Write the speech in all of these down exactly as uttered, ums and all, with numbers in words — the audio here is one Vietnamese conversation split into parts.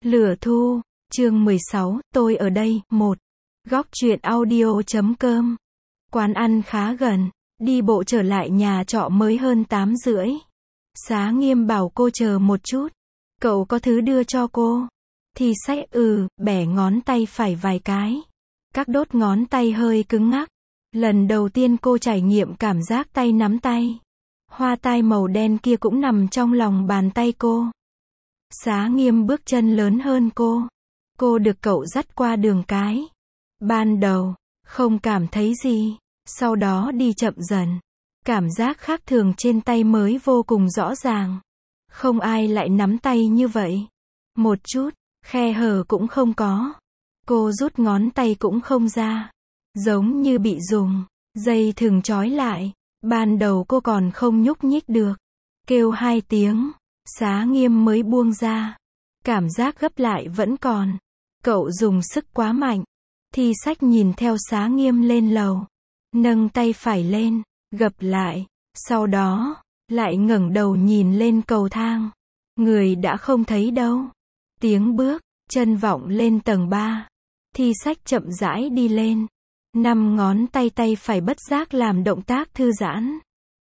Lửa thu, chương mười sáu, tôi ở đây, một. Góc truyện audio chấm com. Quán ăn khá gần, đi bộ trở lại nhà trọ mới hơn tám rưỡi. Xá Nghiêm bảo cô chờ một chút. Cậu có thứ đưa cho cô. Thì sách ừ, bẻ ngón tay phải vài cái. Các đốt ngón tay hơi cứng ngắc. Lần đầu tiên cô trải nghiệm cảm giác tay nắm tay. Hoa tai màu đen kia cũng nằm trong lòng bàn tay cô. Xá Nghiêm bước chân lớn hơn cô. Cô được cậu dắt qua đường cái. Ban đầu, không cảm thấy gì. Sau đó đi chậm dần. Cảm giác khác thường trên tay mới vô cùng rõ ràng. Không ai lại nắm tay như vậy. Một chút, khe hở cũng không có. Cô rút ngón tay cũng không ra. Giống như bị dùng dây thừng trói lại. Ban đầu cô còn không nhúc nhích được. Kêu hai tiếng. Xá Nghiêm mới buông ra. Cảm giác gấp lại vẫn còn. Cậu dùng sức quá mạnh. Thi Sách nhìn theo Xá Nghiêm lên lầu. Nâng tay phải lên, gập lại. Sau đó, lại ngẩng đầu nhìn lên cầu thang. Người đã không thấy đâu. Tiếng bước, chân vọng lên tầng ba. Thi Sách chậm rãi đi lên. Năm ngón tay tay phải bất giác làm động tác thư giãn.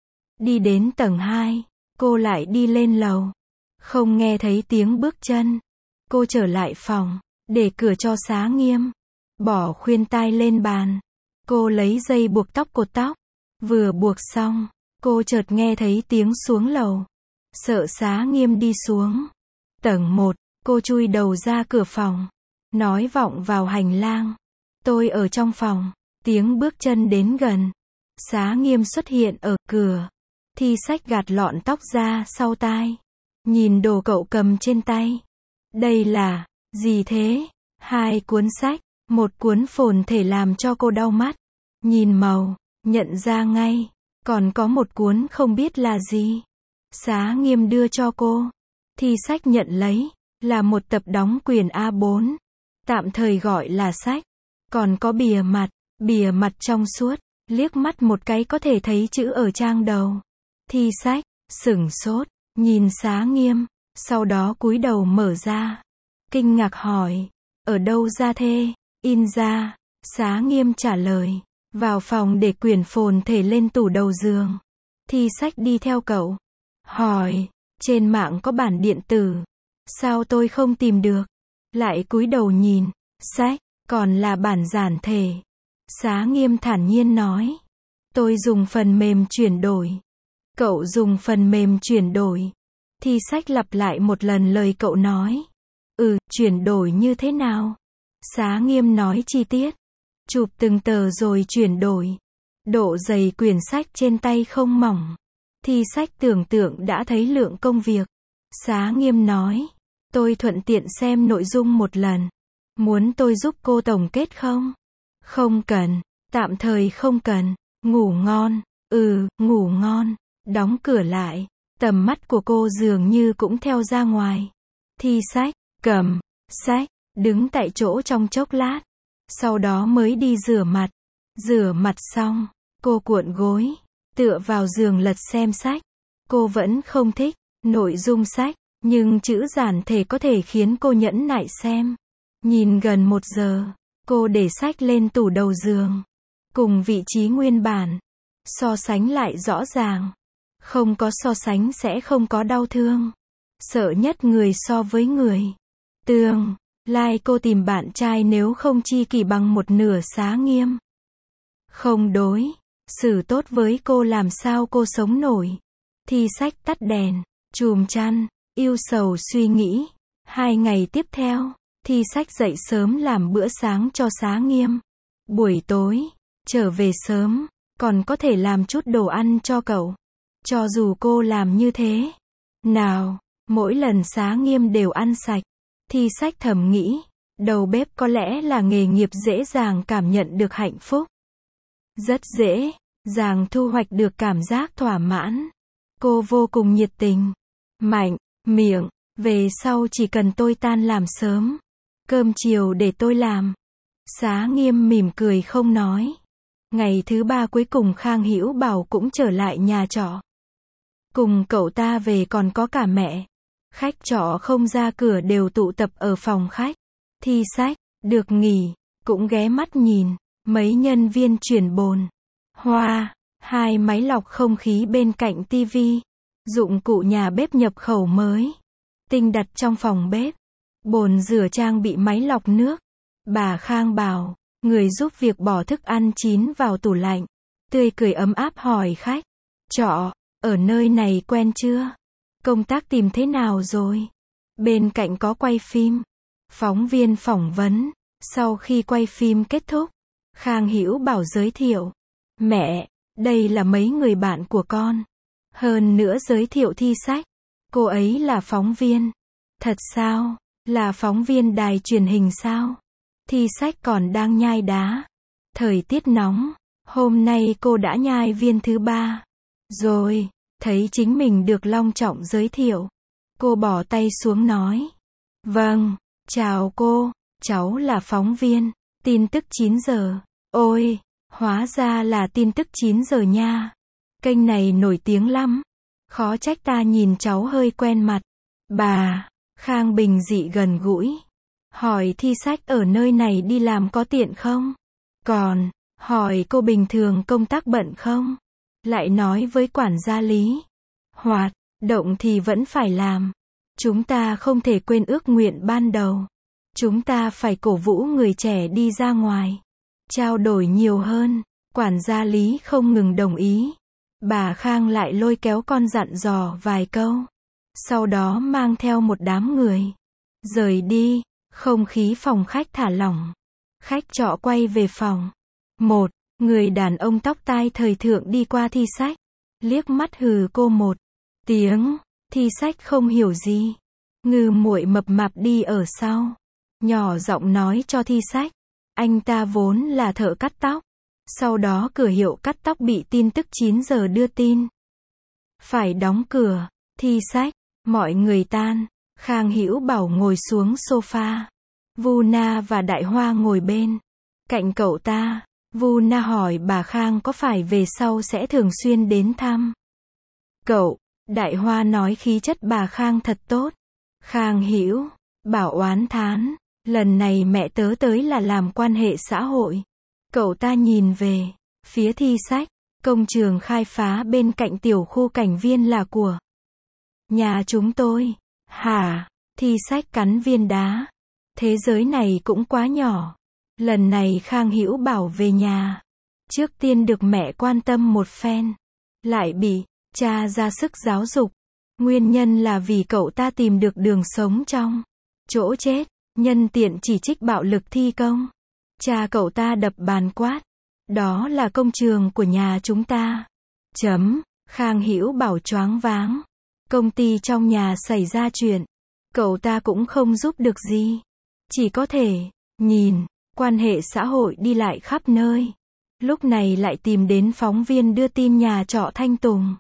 Đi đến tầng hai. Cô lại đi lên lầu. Không nghe thấy tiếng bước chân. Cô trở lại phòng. Để cửa cho Xá Nghiêm. Bỏ khuyên tai lên bàn. Cô lấy dây buộc tóc cột tóc. Vừa buộc xong. Cô chợt nghe thấy tiếng xuống lầu. Sợ Xá Nghiêm đi xuống. Tầng một. Cô chui đầu ra cửa phòng. Nói vọng vào hành lang. Tôi ở trong phòng. Tiếng bước chân đến gần. Xá Nghiêm xuất hiện ở cửa. Thi Sách gạt lọn tóc ra sau tai. Nhìn đồ cậu cầm trên tay. Đây là, gì thế? Hai cuốn sách, một cuốn phồn thể làm cho cô đau mắt. Nhìn màu, nhận ra ngay. Còn có một cuốn không biết là gì. Xá Nghiêm đưa cho cô. Thi Sách nhận lấy, là một tập đóng quyền A bốn. Tạm thời gọi là sách. Còn có bìa mặt, bìa mặt trong suốt. Liếc mắt một cái có thể thấy chữ ở trang đầu. Thi Sách, sửng sốt, nhìn Xá Nghiêm, sau đó cúi đầu mở ra. Kinh ngạc hỏi, ở đâu ra thế? In ra. Xá Nghiêm trả lời, vào phòng để quyển phồn thể lên tủ đầu giường. Thi Sách đi theo cậu. Hỏi, trên mạng có bản điện tử. Sao tôi không tìm được? Lại cúi đầu nhìn, sách, còn là bản giản thể. Xá Nghiêm thản nhiên nói, tôi dùng phần mềm chuyển đổi. Cậu dùng phần mềm chuyển đổi. Thi Sách lặp lại một lần lời cậu nói. Ừ, chuyển đổi như thế nào? Xá Nghiêm nói chi tiết. Chụp từng tờ rồi chuyển đổi. Độ dày quyển sách trên tay không mỏng. Thi Sách tưởng tượng đã thấy lượng công việc. Xá Nghiêm nói, tôi thuận tiện xem nội dung một lần. Muốn tôi giúp cô tổng kết không? Không cần, tạm thời không cần. Ngủ ngon. Ừ, ngủ ngon. Đóng cửa lại. Tầm mắt của cô dường như cũng theo ra ngoài. Thi Sách, cầm sách, đứng tại chỗ trong chốc lát. Sau đó mới đi rửa mặt. Rửa mặt xong, cô cuộn gối, tựa vào giường lật xem sách. Cô vẫn không thích nội dung sách, nhưng chữ giản thể có thể khiến cô nhẫn nại xem. Nhìn gần một giờ, cô để sách lên tủ đầu giường. Cùng vị trí nguyên bản. So sánh lại rõ ràng. Không có so sánh sẽ không có đau thương. Sợ nhất người so với người. Tương lai cô tìm bạn trai nếu không chi kỷ bằng một nửa Xá Nghiêm. Không đối xử tốt với cô làm sao cô sống nổi. Thi Sách tắt đèn, chùm chăn, yêu sầu suy nghĩ. Hai ngày tiếp theo, Thi Sách dậy sớm làm bữa sáng cho Xá Nghiêm. Buổi tối, trở về sớm, còn có thể làm chút đồ ăn cho cậu. Cho dù cô làm như thế nào, mỗi lần Xá Nghiêm đều ăn sạch. Thi Sách thầm nghĩ, đầu bếp có lẽ là nghề nghiệp dễ dàng cảm nhận được hạnh phúc. Rất dễ dàng thu hoạch được cảm giác thỏa mãn. Cô vô cùng nhiệt tình, mạnh miệng, về sau chỉ cần tôi tan làm sớm, cơm chiều để tôi làm. Xá Nghiêm mỉm cười không nói. Ngày thứ ba cuối cùng Khang Hữu Bảo cũng trở lại nhà trọ. Cùng cậu ta về còn có cả mẹ. Khách trọ không ra cửa đều tụ tập ở phòng khách. Thi sách, được nghỉ, cũng ghé mắt nhìn. Mấy nhân viên chuyển bồn. Hoa, hai máy lọc không khí bên cạnh tivi. Dụng cụ nhà bếp nhập khẩu mới. Tinh đặt trong phòng bếp. Bồn rửa trang bị máy lọc nước. Bà Khang bảo, người giúp việc bỏ thức ăn chín vào tủ lạnh. Tươi cười ấm áp hỏi khách. Trọ, ở nơi này quen chưa? Công tác tìm thế nào rồi? Bên cạnh có quay phim. Phóng viên phỏng vấn. Sau khi quay phim kết thúc, Khang Hữu Bảo giới thiệu. Mẹ, đây là mấy người bạn của con. Hơn nữa giới thiệu Thi Sách. Cô ấy là phóng viên. Thật sao? Là phóng viên đài truyền hình sao? Thi Sách còn đang nhai đá. Thời tiết nóng. Hôm nay cô đã nhai viên thứ ba. Rồi, thấy chính mình được long trọng giới thiệu. Cô bỏ tay xuống nói. Vâng, chào cô, cháu là phóng viên. Tin tức chín giờ. Ôi, hóa ra là tin tức chín giờ nha. Kênh này nổi tiếng lắm. Khó trách ta nhìn cháu hơi quen mặt. Bà, Khang bình dị gần gũi. Hỏi Thi Sách ở nơi này đi làm có tiện không? Còn, hỏi cô bình thường công tác bận không? Lại nói với quản gia Lý. Hoạt, động thì vẫn phải làm. Chúng ta không thể quên ước nguyện ban đầu. Chúng ta phải cổ vũ người trẻ đi ra ngoài. Trao đổi nhiều hơn. Quản gia Lý không ngừng đồng ý. Bà Khang lại lôi kéo con dặn dò vài câu. Sau đó mang theo một đám người. Rời đi, không khí phòng khách thả lỏng. Khách trọ quay về phòng. Một, người đàn ông tóc tai thời thượng đi qua Thi Sách. Liếc mắt hừ cô một tiếng. Thi Sách không hiểu gì. Ngư muội mập mạp đi ở sau. Nhỏ giọng nói cho Thi Sách. Anh ta vốn là thợ cắt tóc. Sau đó cửa hiệu cắt tóc bị tin tức chín giờ đưa tin. Phải đóng cửa. Thi Sách. Mọi người tan. Khang Hữu Bảo ngồi xuống sofa. Vu Na và Đại Hoa ngồi bên cạnh cậu ta. Vu Na hỏi bà Khang có phải về sau sẽ thường xuyên đến thăm cậu. Đại Hoa nói khí chất bà Khang thật tốt. Khang Hữu Bảo oán thán. Lần này mẹ tớ tới là làm quan hệ xã hội. Cậu ta nhìn về phía Thi Sách. Công trường khai phá bên cạnh tiểu khu Cảnh Viên là của nhà chúng tôi. Hả? Thi Sách cắn viên đá. Thế giới này cũng quá nhỏ. Lần này Khang Hữu Bảo về nhà. Trước tiên được mẹ quan tâm một phen. Lại bị cha ra sức giáo dục. Nguyên nhân là vì cậu ta tìm được đường sống trong chỗ chết. Nhân tiện chỉ trích bạo lực thi công. Cha cậu ta đập bàn quát. Đó là công trường của nhà chúng ta. Chấm. Khang Hữu Bảo choáng váng. Công ty trong nhà xảy ra chuyện. Cậu ta cũng không giúp được gì. Chỉ có thể nhìn. Quan hệ xã hội đi lại khắp nơi. Lúc này lại tìm đến phóng viên đưa tin nhà trọ Thanh Tùng.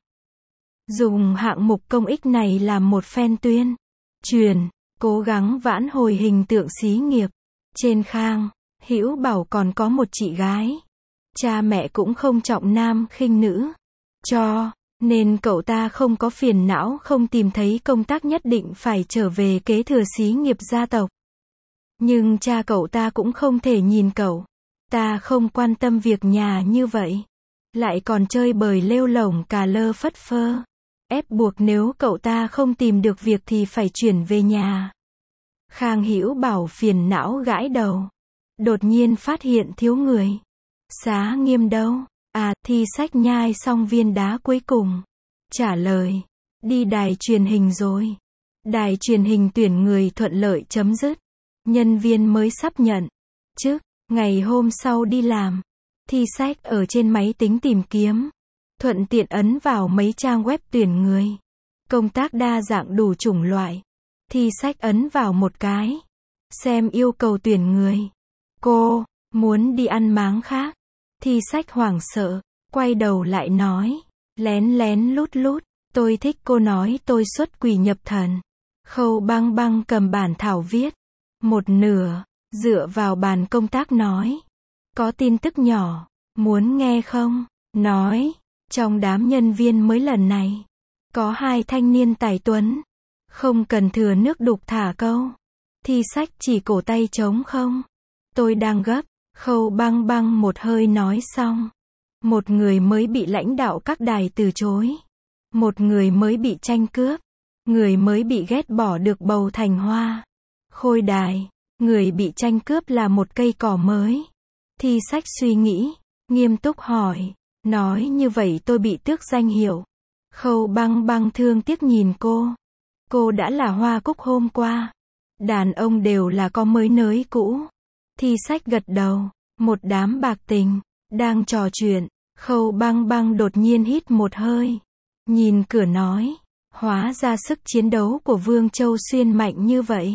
Dùng hạng mục công ích này làm một phen tuyên truyền. Cố gắng vãn hồi hình tượng xí nghiệp. Trên Khang Hữu Bảo còn có một chị gái. Cha mẹ cũng không trọng nam khinh nữ. Cho nên cậu ta không có phiền não không tìm thấy công tác nhất định phải trở về kế thừa xí nghiệp gia tộc. Nhưng cha cậu ta cũng không thể nhìn cậu ta không quan tâm việc nhà như vậy. Lại còn chơi bời lêu lổng cà lơ phất phơ. Ép buộc nếu cậu ta không tìm được việc thì phải chuyển về nhà. Khang Hữu Bảo phiền não gãi đầu. Đột nhiên phát hiện thiếu người. Xá Nghiêm đâu? À, Thi Sách nhai xong viên đá cuối cùng. Trả lời. Đi đài truyền hình rồi. Đài truyền hình tuyển người thuận lợi chấm dứt. Nhân viên mới sắp nhận chức. Ngày hôm sau đi làm. Thi Sách ở trên máy tính tìm kiếm. Thuận tiện ấn vào mấy trang web tuyển người. Công tác đa dạng đủ chủng loại. Thi Sách ấn vào một cái. Xem yêu cầu tuyển người. Cô, muốn đi ăn máng khác. Thi Sách hoảng sợ. Quay đầu lại nói. Lén lén lút lút. Tôi thích cô nói tôi xuất quỷ nhập thần. Khâu Băng Băng cầm bản thảo viết. Một nửa. Dựa vào bàn công tác nói. Có tin tức nhỏ. Muốn nghe không? Nói. Trong đám nhân viên mới lần này. Có hai thanh niên tài tuấn. Không cần thừa nước đục thả câu. Thi sách chỉ cổ tay trống không. Tôi đang gấp. Khâu Băng Băng một hơi nói xong. Một người mới bị lãnh đạo các đài từ chối. Một người mới bị tranh cướp. Người mới bị ghét bỏ được bầu thành hoa. Khôi đài. Người bị tranh cướp là một cây cỏ mới. Thi sách suy nghĩ. Nghiêm túc hỏi. Nói như vậy tôi bị tước danh hiệu. Khâu Băng Băng thương tiếc nhìn cô. Cô đã là hoa cúc hôm qua. Đàn ông đều là có mới nới cũ. Thi sách gật đầu. Một đám bạc tình. Đang trò chuyện. Khâu Băng Băng đột nhiên hít một hơi. Nhìn cửa nói. Hóa ra sức chiến đấu của Vương Châu Xuyên mạnh như vậy.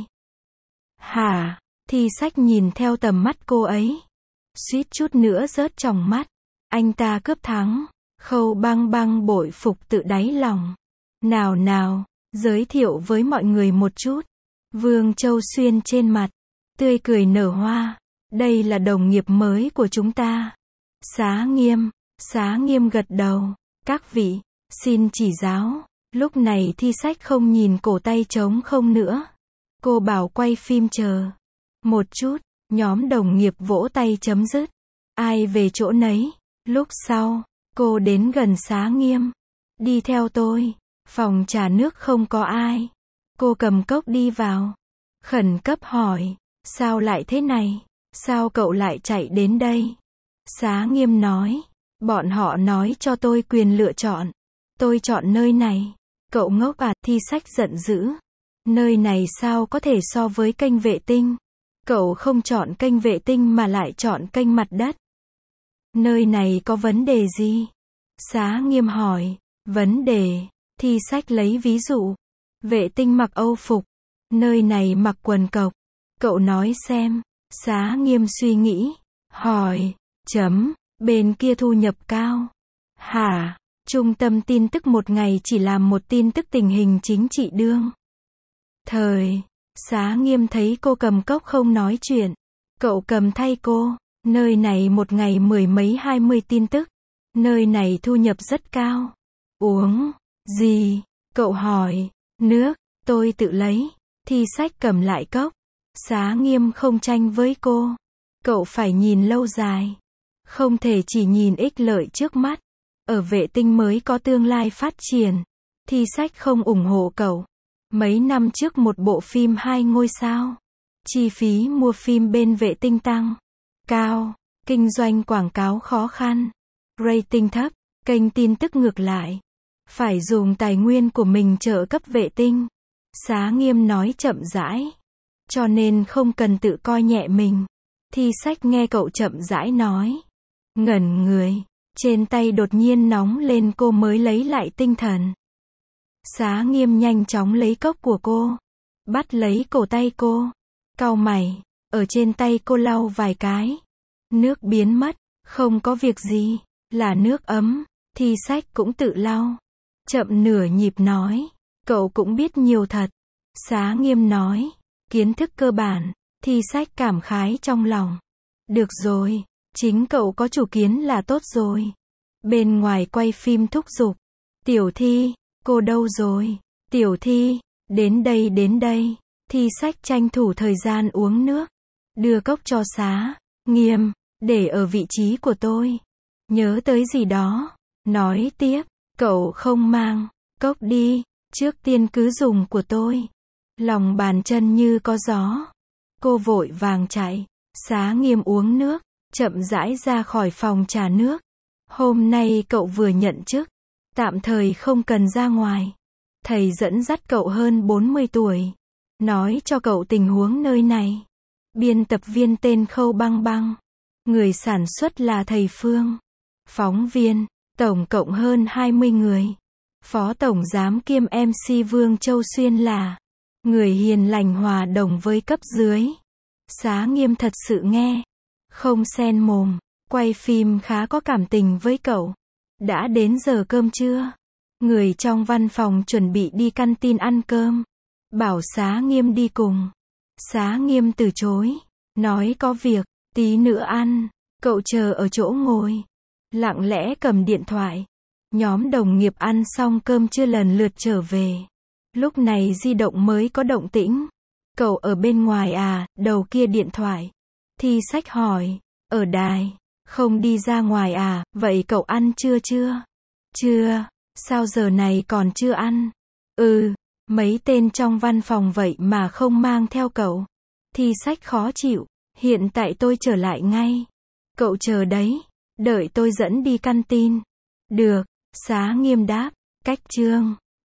Hả? Thi sách nhìn theo tầm mắt cô ấy. Suýt chút nữa rớt tròng mắt. Anh ta cướp thắng. Khâu Băng Băng bội phục tự đáy lòng. Nào nào, giới thiệu với mọi người một chút. Vương Châu Xuyên trên mặt. Tươi cười nở hoa. Đây là đồng nghiệp mới của chúng ta. Xá Nghiêm. Xá Nghiêm gật đầu. Các vị, xin chỉ giáo. Lúc này thi sách không nhìn cổ tay trống không nữa. Cô bảo quay phim chờ. Một chút, nhóm đồng nghiệp vỗ tay chấm dứt. Ai về chỗ nấy. Lúc sau, cô đến gần Xá Nghiêm. Đi theo tôi. Phòng trà nước không có ai. Cô cầm cốc đi vào. Khẩn cấp hỏi. Sao lại thế này? Sao cậu lại chạy đến đây? Xá Nghiêm nói. Bọn họ nói cho tôi quyền lựa chọn. Tôi chọn nơi này. Cậu ngốc à? Thi sách giận dữ. Nơi này sao có thể so với kênh vệ tinh? Cậu không chọn kênh vệ tinh mà lại chọn kênh mặt đất. Nơi này có vấn đề gì? Xá Nghiêm hỏi. Vấn đề. Thi sách lấy ví dụ. Vệ tinh mặc Âu phục. Nơi này mặc quần cộc. Cậu nói xem. Xá Nghiêm suy nghĩ. Hỏi. Chấm. Bên kia thu nhập cao. Hả? Trung tâm tin tức một ngày chỉ làm một tin tức tình hình chính trị đương. Thời. Xá Nghiêm thấy cô cầm cốc không nói chuyện. Cậu cầm thay cô. Nơi này một ngày mười mấy hai mươi tin tức. Nơi này thu nhập rất cao. Uống. Gì? Cậu hỏi. Nước. Tôi tự lấy. Thi sách cầm lại cốc. Xá Nghiêm không tranh với cô. Cậu phải nhìn lâu dài. Không thể chỉ nhìn ích lợi trước mắt. Ở vệ tinh mới có tương lai phát triển. Thi sách không ủng hộ cậu. Mấy năm trước một bộ phim hai ngôi sao. Chi phí mua phim bên vệ tinh tăng cao. Kinh doanh quảng cáo khó khăn. Rating thấp. Kênh tin tức ngược lại. Phải dùng tài nguyên của mình trợ cấp vệ tinh. Xá Nghiêm nói chậm rãi. Cho nên không cần tự coi nhẹ mình. Thi sách nghe cậu chậm rãi nói. Ngẩn người. Trên tay đột nhiên nóng lên, cô mới lấy lại tinh thần. Xá Nghiêm nhanh chóng lấy cốc của cô. Bắt lấy cổ tay cô. Cau mày. Ở trên tay cô lau vài cái. Nước biến mất. Không có việc gì. Là nước ấm. Thi sách cũng tự lau. Chậm nửa nhịp nói. Cậu cũng biết nhiều thật. Xá Nghiêm nói. Kiến thức cơ bản. Thi sách cảm khái trong lòng. Được rồi. Chính cậu có chủ kiến là tốt rồi. Bên ngoài quay phim thúc giục. Tiểu Thi, cô đâu rồi? Tiểu Thi, đến đây đến đây. Thi sách tranh thủ thời gian uống nước. Đưa cốc cho Xá Nghiêm, để ở vị trí của tôi. Nhớ tới gì đó. Nói tiếp, cậu không mang cốc đi. Trước tiên cứ dùng của tôi. Lòng bàn chân như có gió. Cô vội vàng chạy. Xá Nghiêm uống nước. Chậm rãi ra khỏi phòng trà nước. Hôm nay cậu vừa nhận chức. Tạm thời không cần ra ngoài. Thầy dẫn dắt cậu hơn bốn mươi tuổi. Nói cho cậu tình huống nơi này. Biên tập viên tên Khâu Băng Băng. Người sản xuất là thầy Phương. Phóng viên, tổng cộng hơn hai mươi người. Phó tổng giám kiêm em xê Vương Châu Xuyên là người hiền lành hòa đồng với cấp dưới. Xá Nghiêm thật sự nghe. Không xen mồm. Quay phim khá có cảm tình với cậu. Đã đến giờ cơm trưa. Người trong văn phòng chuẩn bị đi căn tin ăn cơm. Bảo Xá Nghiêm đi cùng. Xá Nghiêm từ chối. Nói có việc, tí nữa ăn. Cậu chờ ở chỗ ngồi. Lặng lẽ cầm điện thoại. Nhóm đồng nghiệp ăn xong cơm trưa lần lượt trở về. Lúc này di động mới có động tĩnh. Cậu ở bên ngoài à, đầu kia điện thoại. Thi sách hỏi, ở đài, không đi ra ngoài à, vậy cậu ăn chưa chưa? Chưa, sao giờ này còn chưa ăn? Ừ, mấy tên trong văn phòng vậy mà không mang theo cậu. Thi sách khó chịu, hiện tại tôi trở lại ngay. Cậu chờ đấy, đợi tôi dẫn đi căn tin. Được, Xá Nghiêm đáp, cách chương.